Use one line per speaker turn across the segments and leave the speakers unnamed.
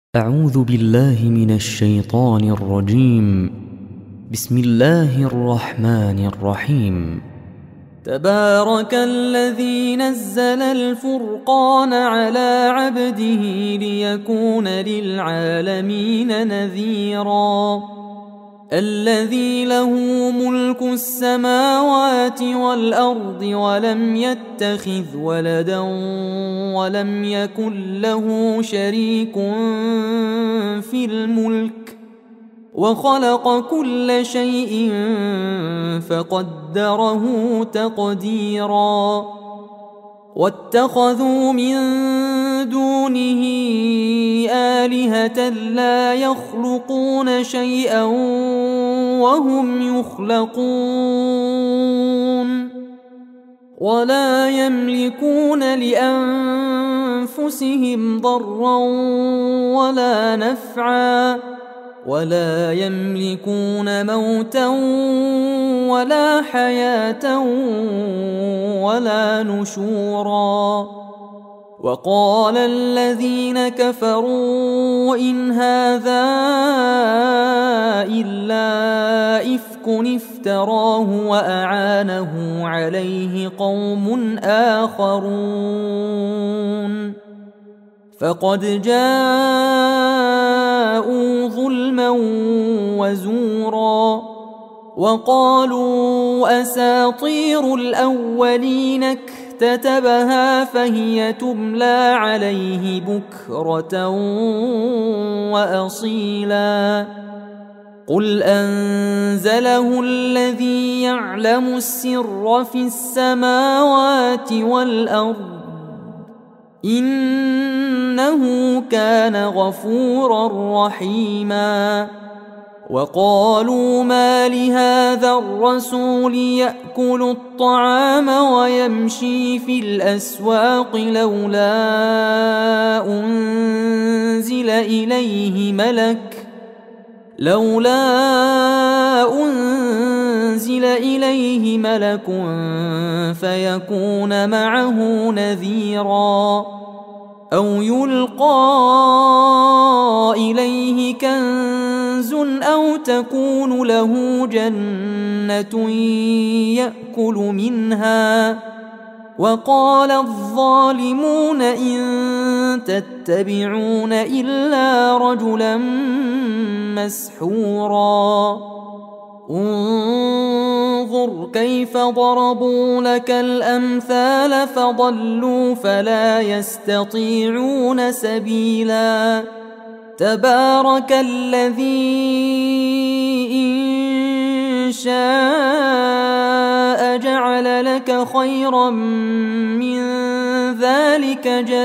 أعوذ بالله من الشيطان الرجيم. بسم الله الرحمن الرحيم.
تبارك الذي نزل الفرقان على عبده ليكون للعالمين نذيرا. الذي له ملك السماوات والأرض ولم يتخذ ولدا ولم يكن له شريك في الملك وخلق كل شيء فقدره تقديرا. واتخذوا من دونه آلهة لا يخلقون شيئا وهم يخلقون ولا يملكون لأنفسهم ضرا ولا نفعا ولا يملكون موتا ولا حياة ولا نشورا. وقال الذين كفروا إن هذا إلا إفك افتراه وأعانه عليه قوم آخرون فقد جاءوا ظلما وزورا. وقالوا أساطير الأولين اكتتبها فهي تملى عليه بكرة وأصيلا. قل أنزله الذي يعلم السر في السماوات والأرض إنه كان غفورا رحيما. وقالوا ما لهذا الرسول يأكل الطعام ويمشي في الأسواق لولا أنزل إليه ملك فيكون معه نذيرا أو يلقى إليه كنز أو تكون له جنة يأكل منها. وقال الظالمون إن تتبعون إلا رجلا مسحورا. انظر كيف ضربوا لك الأمثال فضلوا فلا يستطيعون سبيلا. تبارك الذي إن شاء جعل لك خيرا من ذلك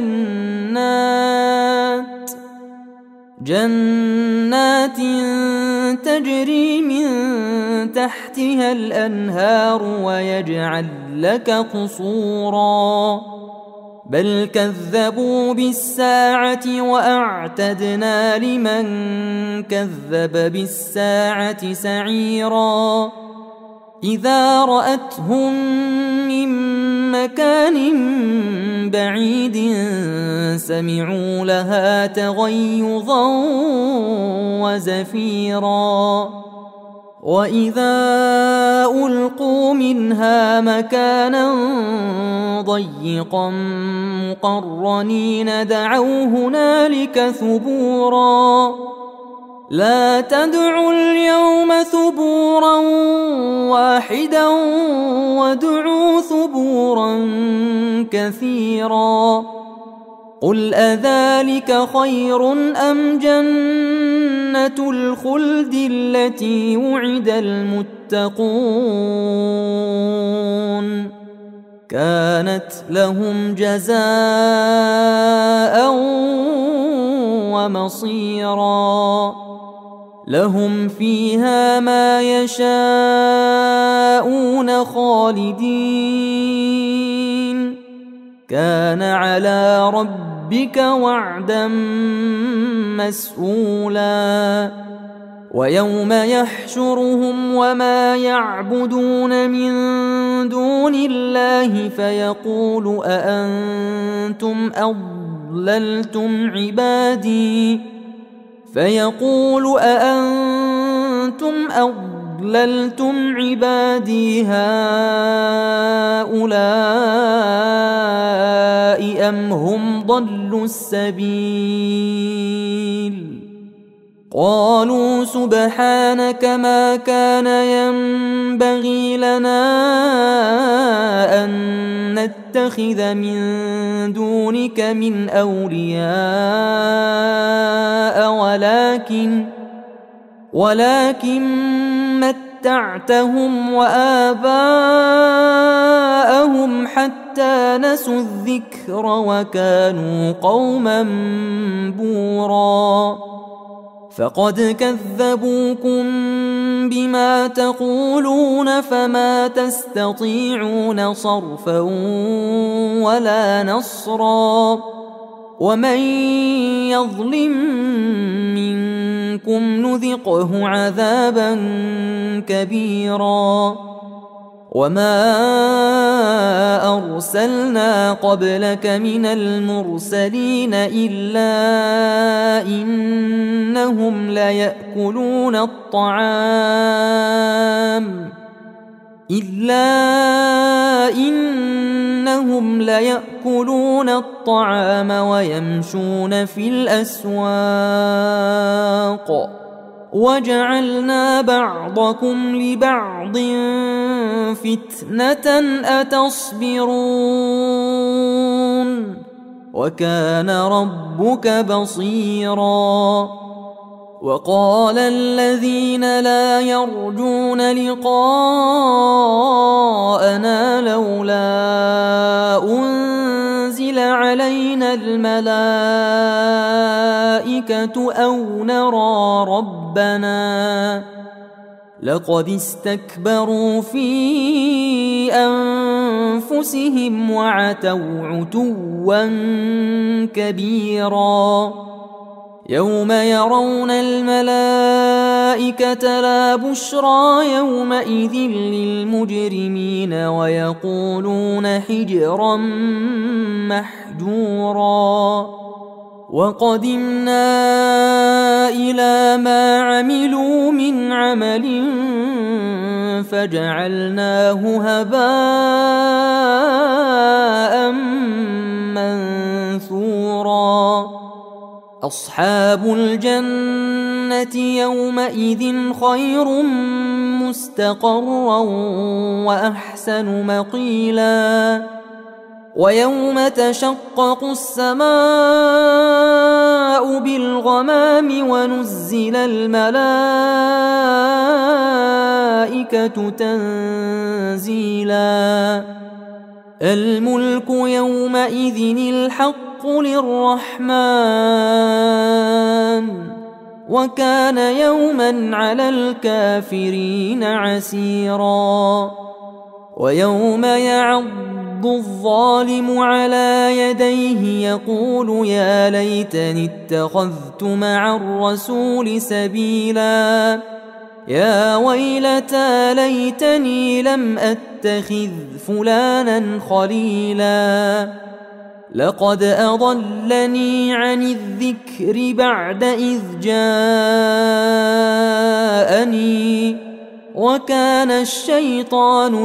جنات تجري من تحتها الأنهار ويجعل لك قصورا. بل كذبوا بالساعة وأعتدنا لمن كذب بالساعة سعيرا. إذا رأتهم من مكان بعيد سمعوا لها تغيظا وزفيرا. وإذا ألقوا منها مكانا ضيقا مقرنين دعوا هنالك ثبورا. لا تدعوا اليوم ثبورا واحدا وادعوا ثبورا كثيرا. قل أذلك خير أم جنة الخلد التي وعد المتقون كانت لهم جزاء ومصيرا. لهم فيها ما يشاءون خالدين كان على ربك وعدا مسئولا. ويوم يحشرهم وما يعبدون من دون الله فيقول أأنتم أضللتم عبادي فيقول أأنتم أضللتم عبادي هؤلاء أم هم ضلوا السبيل قالوا سبحانك ما كان ينبغي لنا أن نتخذ من دونك من أولياء ولكن متعتهم وآباءهم حتى نسوا الذكر وكانوا قوما بورا فقد كذبوكم بما تقولون فما تستطيعون صرفا ولا نصرا ومن يظلم منكم نذقه عذابا كبيرا وما أرسلنا قبلك من المرسلين إلا إنهم ليأكلون الطعام ويمشون في الأسواق وجعلنا بعضكم لبعض فتنة أتصبرون وكان ربك بصيرا وقال الذين لا يرجون لقاءنا لولا أنزل علينا الملائكة أو نرى ربنا لقد استكبروا في أنفسهم وعتوا عتوا كبيرا يوم يرون الملائكة لا بشرى يومئذ للمجرمين ويقولون حجرا محجورا وقدمنا إلى ما عملوا من عمل فجعلناه هباء منثورا أصحاب الجنة يومئذ خير مستقرا وأحسن مقيلا ويوم تشقق السماء بالغمام ونزل الملائكة تنزيلا الملك يومئذ الحق للرحمن وكان يوما على الكافرين عسيرا ويوم يعض الظالم على يديه يقول يا ليتني اتخذت مع الرسول سبيلا يا ويلتى ليتني لم أتخذ فلانا خليلا لقد أضلني عن الذكر بعد إذ جاءني وكان الشيطان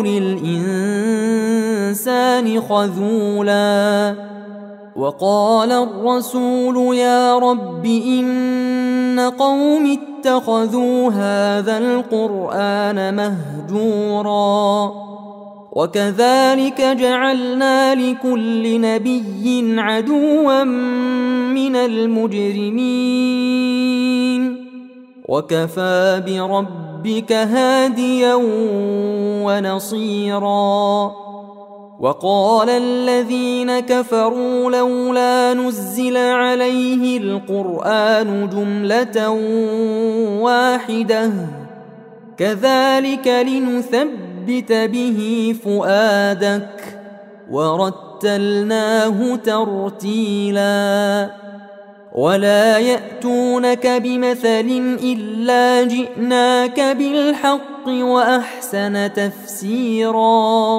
للإنسان خذولا وقال الرسول يا رب إن قوم اتخذوا هذا القرآن مهجورا وكذلك جعلنا لكل نبي عدوا من المجرمين وكفى بربك هاديا ونصيرا وقال الذين كفروا لولا نزل عليه القرآن جملة واحدة كذلك لنثبت به فؤادك ورتلناه ترتيلا ولا يأتونك بمثل إلا جئناك بالحق وأحسن تفسيرا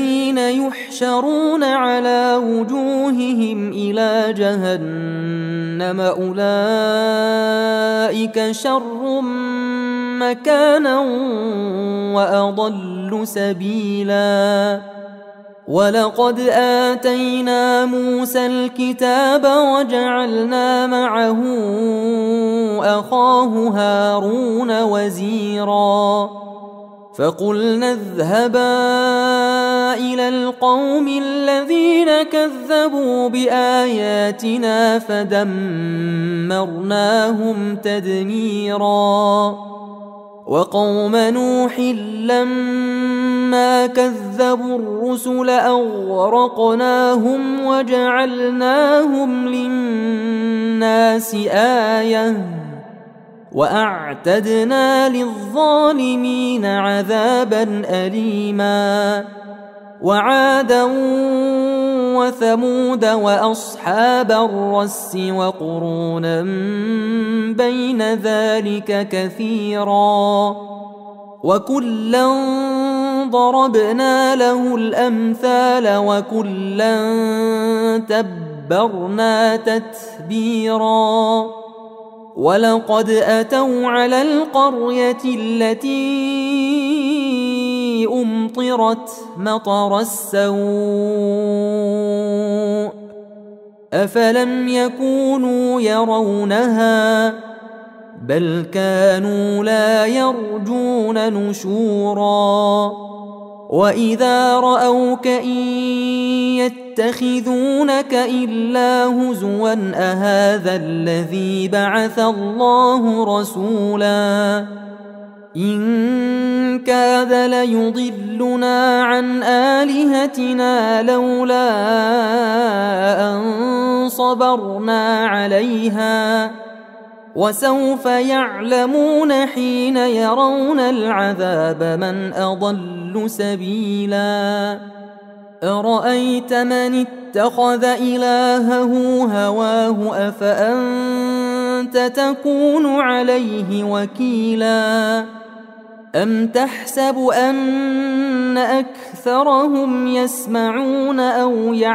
الذين يحشرون على وجوههم إلى جهنم جهنم أولئك شر مكانا وأضل سبيلا ولقد آتينا موسى الكتاب وجعلنا معه أخاه هارون وزيرا فقلنا اذهبا إلى القوم الذين كذبوا بآياتنا فدمرناهم تدميرا وقوم نوح لما كذبوا الرسل أغرقناهم وجعلناهم للناس آية وأعتدنا للظالمين عذابا أليما وعادا وثمود وأصحاب الرس وقرونا بين ذلك كثيرا وكلا ضربنا له الأمثال وكلا تبرنا تتبيرا ولقد أتوا على القرية التي أمطرت مطر السوء أفلم يكونوا يرونها بل كانوا لا يرجون نشورا وإذا رأوك إن يتخذونك إلا هزوا أهذا الذي بعث الله رسولا إن كاد ليضلنا عن آلهتنا لولا أن صبرنا عليها وسوف يعلمون حين يرون العذاب من أضل سبيلا أرأيت من اتخذ إلهه هواه أفأنت تكون عليه وكيلا أم تحسب أن أكثرهم يسمعون أو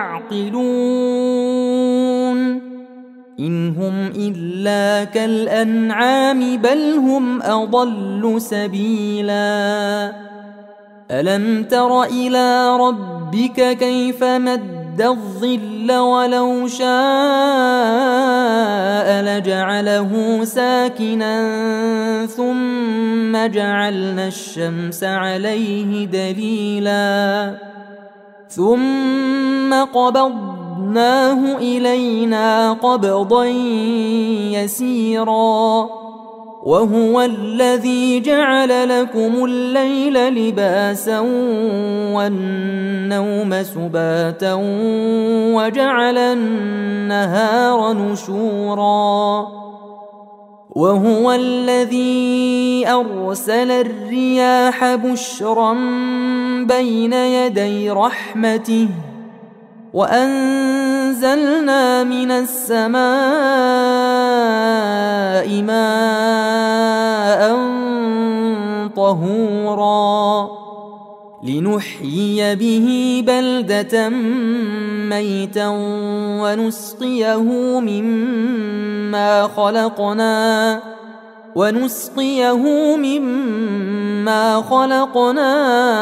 يعقلون إن هم إلا كالأنعام بل هم أضل سبيلا ألم تر إلى ربك كيف مد الظل ولو شاء لجعله ساكنا ثم جعلنا الشمس عليه دليلا ثم قبضناه إلينا قبضا يسيرا وهو الذي جعل لكم الليل لباسا والنوم سباتا وجعل النهار نشورا وهو الذي أرسل الرياح بشرا بين يدي رحمته وأنزلنا من السماء ماء طهورا لنحيي به بلدة ميتا ونسقيه مما خلقنا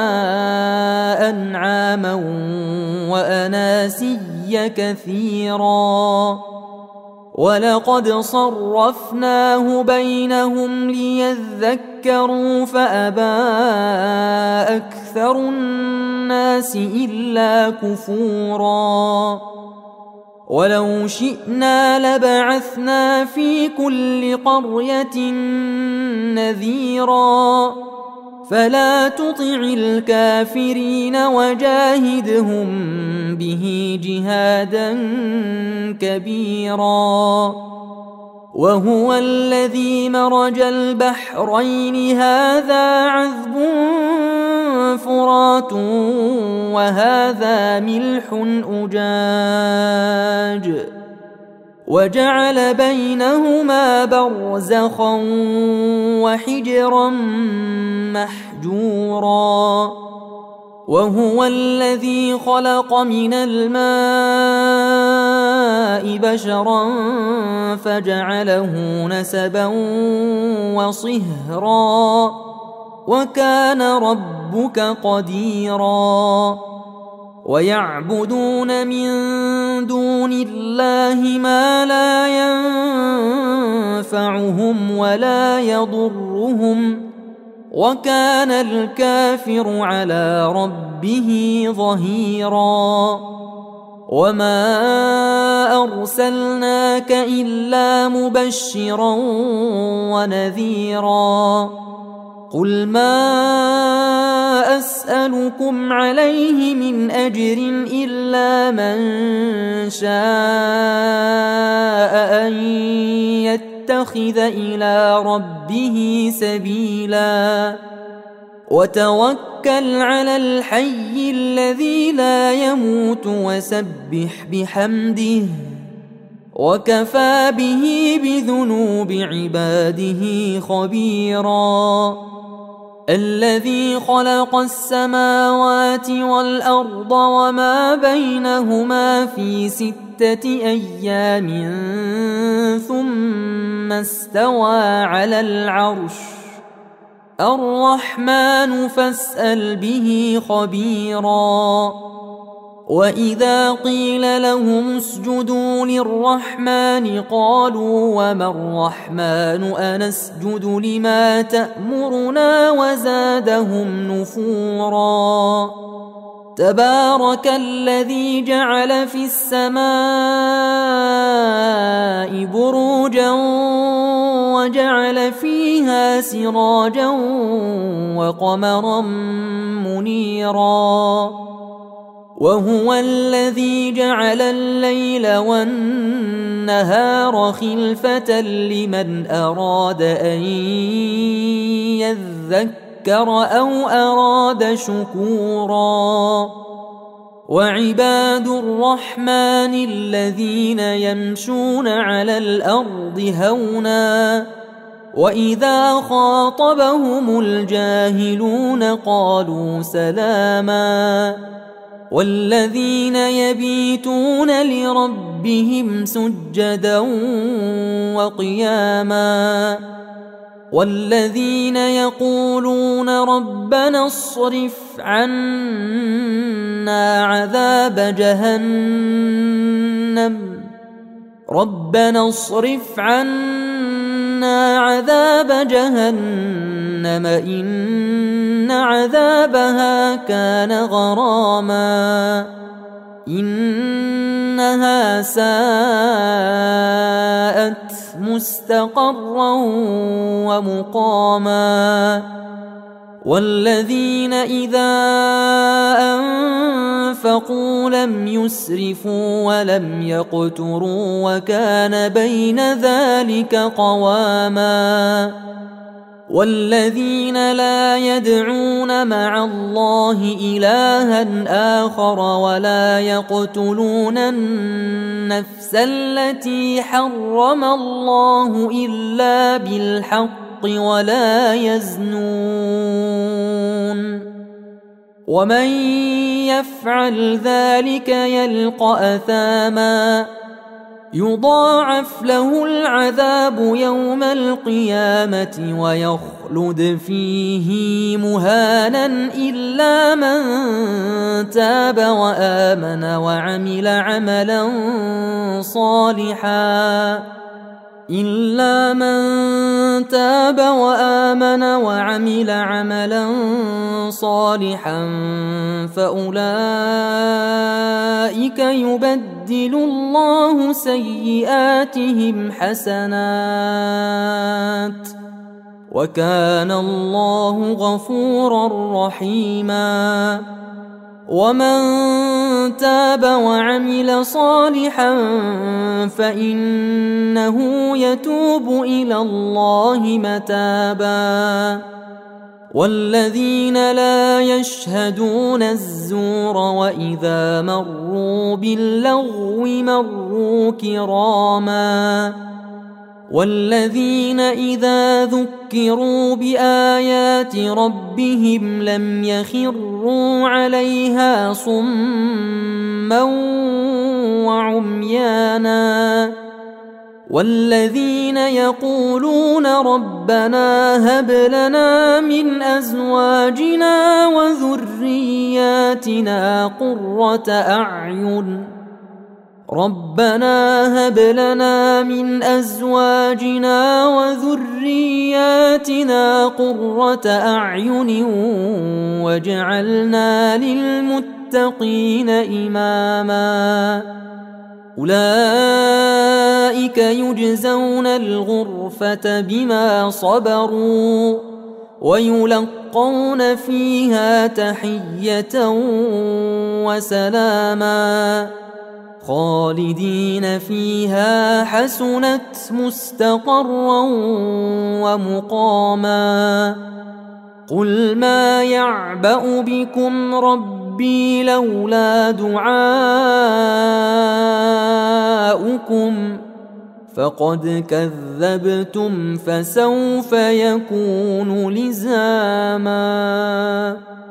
أنعاما وأناسيا كثيرا ولقد صرفناه بينهم ليذكروا فأبى أكثر الناس إلا كفورا ولو شئنا لبعثنا في كل قرية نذيرا فلا تطع الكافرين وجاهدهم به جهادا كبيرا وهو الذي مرج البحرين هذا عذب فرات وهذا ملح أجاج وجعل بينهما برزخا وحجرا محجورا وهو الذي خلق من الماء السماء بشرا فجعله نسبا وصهرا وكان ربك قديرا ويعبدون من دون الله ما لا ينفعهم ولا يضرهم وكان الكافر على ربه ظهيرا وما أرسلناك إلا مبشرا ونذيرا قل ما أسألكم عليه من أجر إلا من شاء أن يتخذ إلى ربه سبيلا وتوكل على الحي الذي لا يموت وسبح بحمده وكفى به بذنوب عباده خبيرا الذي خلق السماوات والأرض وما بينهما في 6 أيام ثم استوى على العرش الرحمن فاسأل به خبيرا وإذا قيل لهم اسجدوا للرحمن قالوا وما الرحمن أنسجد لما تأمرنا وزادهم نفورا تبارك الذي جعل في السماء بروجا وجعل فيها سراجا وقمرا منيرا وهو الذي جعل الليل والنهار خلفة لمن أراد أن يذكر أو أراد شكورا وعباد الرحمن الذين يمشون على الأرض هونا وإذا خاطبهم الجاهلون قالوا سلاما والذين يبيتون لربهم سجدا وقياما والذين يقولون ربنا اصرف عنا عذاب جهنم إن عذابها كان غراما إنها ساءت مستقرا ومقاما والذين إذا أنفقوا لم يسرفوا ولم يقتروا وكان بين ذلك قواما والذين لا يدعون مع الله إلها آخر ولا يقتلون النفس التي حرم الله إلا بالحق ولا يزنون ومن يفعل ذلك يلقى أثاما يضاعف له العذاب يوم القيامة ويخلد فيه مهانا إلا من تاب وآمن وعمل عملا صالحا فأولئك يبدل الله سيئاتهم حسنات وكان الله غفورا رحيما ومن تاب وعمل صالحا فإنه يتوب إلى الله متابا والذين لا يشهدون الزور وإذا مروا باللغو مروا كراما والذين إذا ذكروا بآيات ربهم لم يخروا عليها صما وعميانا والذين يقولون ربنا هب لنا من أزواجنا وذرياتنا قرة أعين واجعلنا للمتقين إماما أولئك يجزون الغرفة بما صبروا ويلقون فيها تحية وسلاما خالدين فيها حسنت مستقرا ومقاما قل ما يعبأ بكم ربي لولا دعاؤكم فقد كذبتم فسوف يكون لزاما